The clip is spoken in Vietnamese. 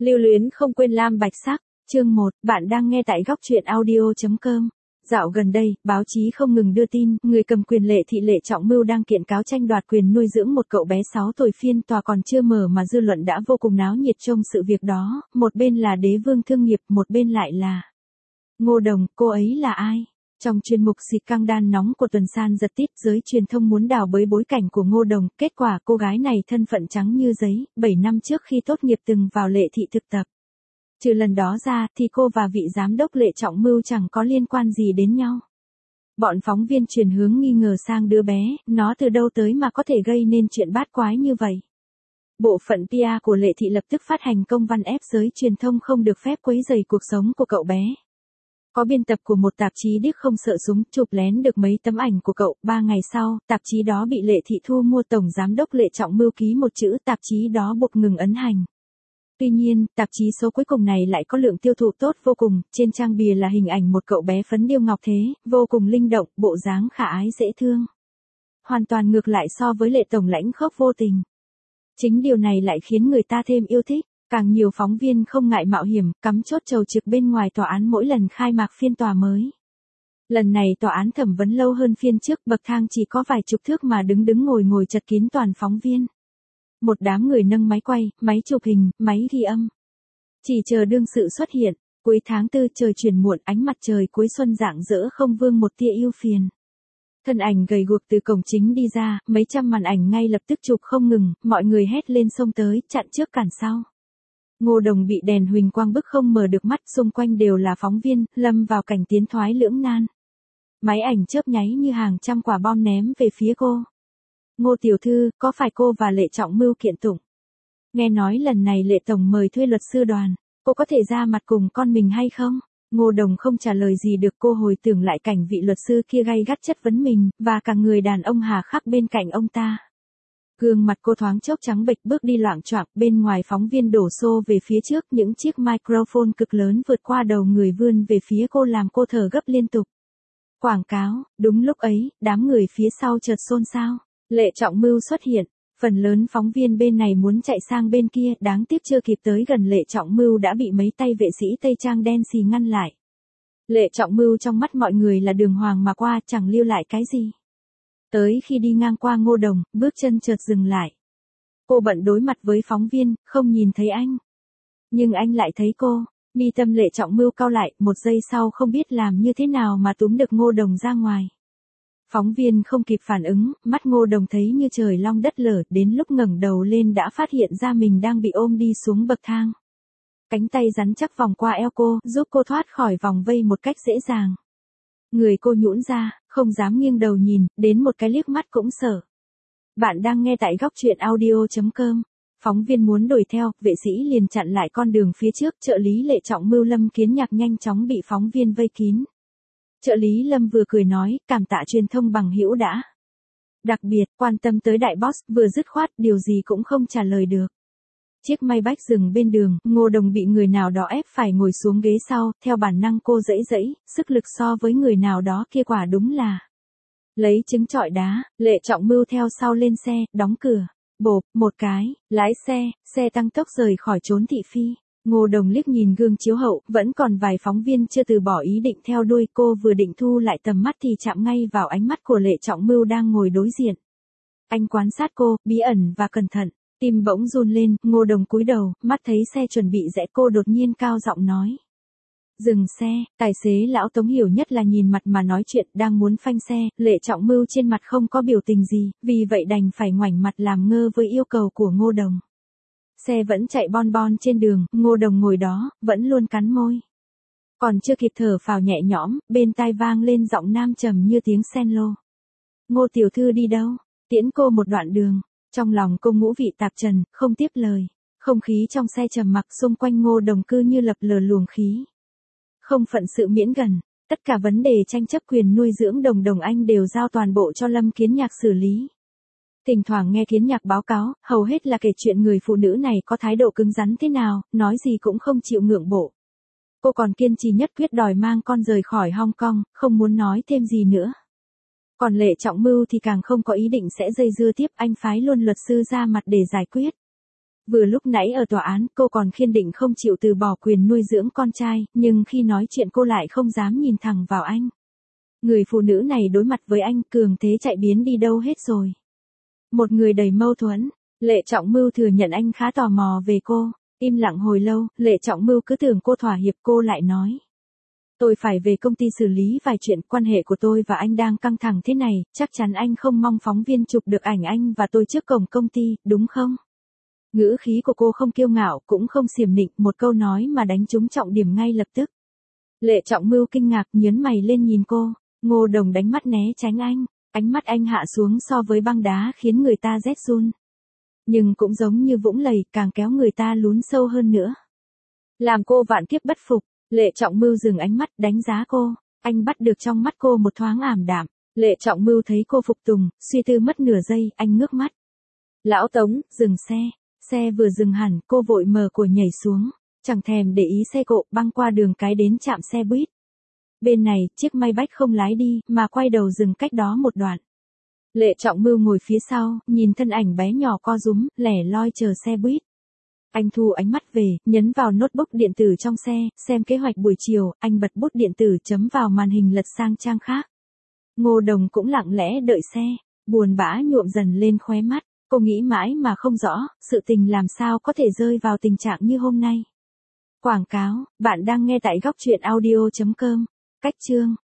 Lưu luyến không quên lam bạch sắc, chương 1, bạn đang nghe tại góc truyện audio.com. Dạo gần đây, báo chí không ngừng đưa tin, người cầm quyền Lệ Thị Lệ Trọng Mưu đang kiện cáo tranh đoạt quyền nuôi dưỡng một cậu bé 6 tuổi. Phiên tòa còn chưa mở mà dư luận đã vô cùng náo nhiệt trong sự việc đó, một bên là Đế Vương Thương Nghiệp, một bên lại là Ngô Đồng, cô ấy là ai? Trong chuyên mục xịt căng đan nóng của tuần san giật tít, giới truyền thông muốn đào bới bối cảnh của Ngô Đồng, kết quả cô gái này thân phận trắng như giấy, 7 năm trước khi tốt nghiệp từng vào Lệ Thị thực tập. Trừ lần đó ra thì cô và vị giám đốc Lệ Trọng Mưu chẳng có liên quan gì đến nhau. Bọn phóng viên chuyển hướng nghi ngờ sang đứa bé, nó từ đâu tới mà có thể gây nên chuyện bát quái như vậy. Bộ phận PR của Lệ Thị lập tức phát hành công văn ép giới truyền thông không được phép quấy rầy cuộc sống của cậu bé. Có biên tập của một tạp chí điếc không sợ súng chụp lén được mấy tấm ảnh của cậu. 3 ngày sau, tạp chí đó bị Lệ Thị thu mua. Tổng giám đốc Lệ Trọng Mưu ký một chữ, tạp chí đó buộc ngừng ấn hành. Tuy nhiên, tạp chí số cuối cùng này lại có lượng tiêu thụ tốt vô cùng. Trên trang bìa là hình ảnh một cậu bé phấn điêu ngọc thế, vô cùng linh động, bộ dáng khả ái dễ thương. Hoàn toàn ngược lại so với Lệ tổng lãnh khốc vô tình. Chính điều này lại khiến người ta thêm yêu thích. Càng nhiều phóng viên không ngại mạo hiểm, cắm chốt chầu trực bên ngoài tòa án mỗi lần khai mạc phiên tòa mới. Lần này tòa án thẩm vấn lâu hơn phiên trước, bậc thang chỉ có vài chục thước mà đứng ngồi chật kín toàn phóng viên. Một đám người nâng máy quay, máy chụp hình, máy ghi âm. Chỉ chờ đương sự xuất hiện. Cuối tháng 4 trời chuyển muộn, ánh mặt trời cuối xuân rạng rỡ không vương một tia ưu phiền. Thân ảnh gầy guộc từ cổng chính đi ra, mấy trăm màn ảnh ngay lập tức chụp không ngừng, mọi người hét lên xông tới, chặn trước cản sau. Ngô Đồng bị đèn huỳnh quang bức không mở được mắt, xung quanh đều là phóng viên, lâm vào cảnh tiến thoái lưỡng nan. Máy ảnh chớp nháy như hàng trăm quả bom ném về phía cô. Ngô tiểu thư, có phải cô và Lệ Trọng Mưu kiện tụng? Nghe nói lần này Lệ tổng mời thuê luật sư đoàn, cô có thể ra mặt cùng con mình hay không? Ngô Đồng không trả lời gì được. Cô hồi tưởng lại cảnh vị luật sư kia gay gắt chất vấn mình, và cả người đàn ông hà khắc bên cạnh ông ta. Gương mặt cô thoáng chốc trắng bệch, bước đi loạng choạng. Bên ngoài phóng viên đổ xô về phía trước, những chiếc microphone cực lớn vượt qua đầu người vươn về phía cô làm cô thở gấp liên tục. Quảng cáo. Đúng lúc ấy, đám người phía sau chợt xôn xao. Lệ Trọng Mưu xuất hiện. Phần lớn phóng viên bên này muốn chạy sang bên kia, đáng tiếc chưa kịp tới gần Lệ Trọng Mưu đã bị mấy tay vệ sĩ Tây Trang đen xì ngăn lại. Lệ Trọng Mưu trong mắt mọi người là đường hoàng mà qua, chẳng lưu lại cái gì. Tới khi đi ngang qua Ngô Đồng, bước chân chợt dừng lại. Cô bận đối mặt với phóng viên, không nhìn thấy anh. Nhưng anh lại thấy cô. Mi tâm Lệ Trọng Mưu cau lại, một giây sau không biết làm như thế nào mà túm được Ngô Đồng ra ngoài. Phóng viên không kịp phản ứng, mắt Ngô Đồng thấy như trời long đất lở, đến lúc ngẩng đầu lên đã phát hiện ra mình đang bị ôm đi xuống bậc thang. Cánh tay rắn chắc vòng qua eo cô, giúp cô thoát khỏi vòng vây một cách dễ dàng. Người cô nhũn ra, không dám nghiêng đầu nhìn, đến một cái liếc mắt cũng sợ. Bạn đang nghe tại góc truyện audio.com. Phóng viên muốn đuổi theo, vệ sĩ liền chặn lại con đường phía trước. Trợ lý Lệ Trọng Mưu Lâm Kiến Nhạc nhanh chóng bị phóng viên vây kín. Trợ lý Lâm vừa cười nói, cảm tạ truyền thông bằng hữu đã. Đặc biệt, quan tâm tới đại boss, vừa dứt khoát, điều gì cũng không trả lời được. Chiếc Maybach dừng bên đường, Ngô Đồng bị người nào đó ép phải ngồi xuống ghế sau, theo bản năng cô giãy giãy, sức lực so với người nào đó kia quả đúng là lấy trứng trọi đá. Lệ Trọng Mưu theo sau lên xe, đóng cửa, bộp, một cái, lái xe tăng tốc rời khỏi chốn thị phi. Ngô Đồng liếc nhìn gương chiếu hậu, vẫn còn vài phóng viên chưa từ bỏ ý định theo đuôi. Cô vừa định thu lại tầm mắt thì chạm ngay vào ánh mắt của Lệ Trọng Mưu đang ngồi đối diện. Anh quan sát cô, bí ẩn và cẩn thận, tim bỗng run lên. Ngô Đồng cúi đầu, mắt thấy xe chuẩn bị rẽ, cô đột nhiên cao giọng nói. Dừng xe. Tài xế lão Tống hiểu nhất là nhìn mặt mà nói chuyện, đang muốn phanh xe. Lệ Trọng Mưu trên mặt không có biểu tình gì, vì vậy đành phải ngoảnh mặt làm ngơ với yêu cầu của Ngô Đồng. Xe vẫn chạy bon bon trên đường, Ngô Đồng ngồi đó, vẫn luôn cắn môi. Còn chưa kịp thở phào nhẹ nhõm, bên tai vang lên giọng nam trầm như tiếng sen lô. Ngô tiểu thư đi đâu? Tiễn cô một đoạn đường. Trong lòng cô ngũ vị tạp trần, không tiếp lời. Không khí trong xe trầm mặc, xung quanh Ngô Đồng cứ như lập lờ luồng khí. Không phận sự miễn gần, tất cả vấn đề tranh chấp quyền nuôi dưỡng Đồng Anh đều giao toàn bộ cho Lâm Kiến Nhạc xử lý. Thỉnh thoảng nghe Kiến Nhạc báo cáo, hầu hết là kể chuyện người phụ nữ này có thái độ cứng rắn thế nào, nói gì cũng không chịu ngượng bộ. Cô còn kiên trì nhất quyết đòi mang con rời khỏi Hong Kong, không muốn nói thêm gì nữa. Còn Lệ Trọng Mưu thì càng không có ý định sẽ dây dưa tiếp, anh phái luôn luật sư ra mặt để giải quyết. Vừa lúc nãy ở tòa án cô còn kiên định không chịu từ bỏ quyền nuôi dưỡng con trai, nhưng khi nói chuyện cô lại không dám nhìn thẳng vào anh. Người phụ nữ này đối mặt với anh cường thế chạy biến đi đâu hết rồi. Một người đầy mâu thuẫn, Lệ Trọng Mưu thừa nhận anh khá tò mò về cô. Im lặng hồi lâu, Lệ Trọng Mưu cứ tưởng cô thỏa hiệp, cô lại nói. Tôi phải về công ty xử lý vài chuyện, quan hệ của tôi và anh đang căng thẳng thế này, chắc chắn anh không mong phóng viên chụp được ảnh anh và tôi trước cổng công ty, đúng không? Ngữ khí của cô không kiêu ngạo, cũng không xiểm nịnh, một câu nói mà đánh trúng trọng điểm ngay lập tức. Lệ Trọng Mưu kinh ngạc nhớn mày lên nhìn cô, Ngô Đồng đánh mắt né tránh anh, ánh mắt anh hạ xuống so với băng đá khiến người ta rét run. Nhưng cũng giống như vũng lầy, càng kéo người ta lún sâu hơn nữa. Làm cô vạn kiếp bất phục, Lệ Trọng Mưu dừng ánh mắt đánh giá cô, anh bắt được trong mắt cô một thoáng ảm đạm. Lệ Trọng Mưu thấy cô phục tùng, suy tư mất nửa giây, anh ngước mắt. Lão Tống, dừng xe. Xe vừa dừng hẳn, cô vội mở cửa nhảy xuống, chẳng thèm để ý xe cộ, băng qua đường cái đến trạm xe buýt. Bên này, chiếc Maybach không lái đi, mà quay đầu dừng cách đó một đoạn. Lệ Trọng Mưu ngồi phía sau, nhìn thân ảnh bé nhỏ co rúm, lẻ loi chờ xe buýt. Anh thu ánh mắt về, nhấn vào notebook điện tử trong xe, xem kế hoạch buổi chiều, anh bật bút điện tử chấm vào màn hình lật sang trang khác. Ngô Đồng cũng lặng lẽ đợi xe, buồn bã nhuộm dần lên khóe mắt. Cô nghĩ mãi mà không rõ, sự tình làm sao có thể rơi vào tình trạng như hôm nay. Quảng cáo, bạn đang nghe tại góc truyện audio.com. Cách chương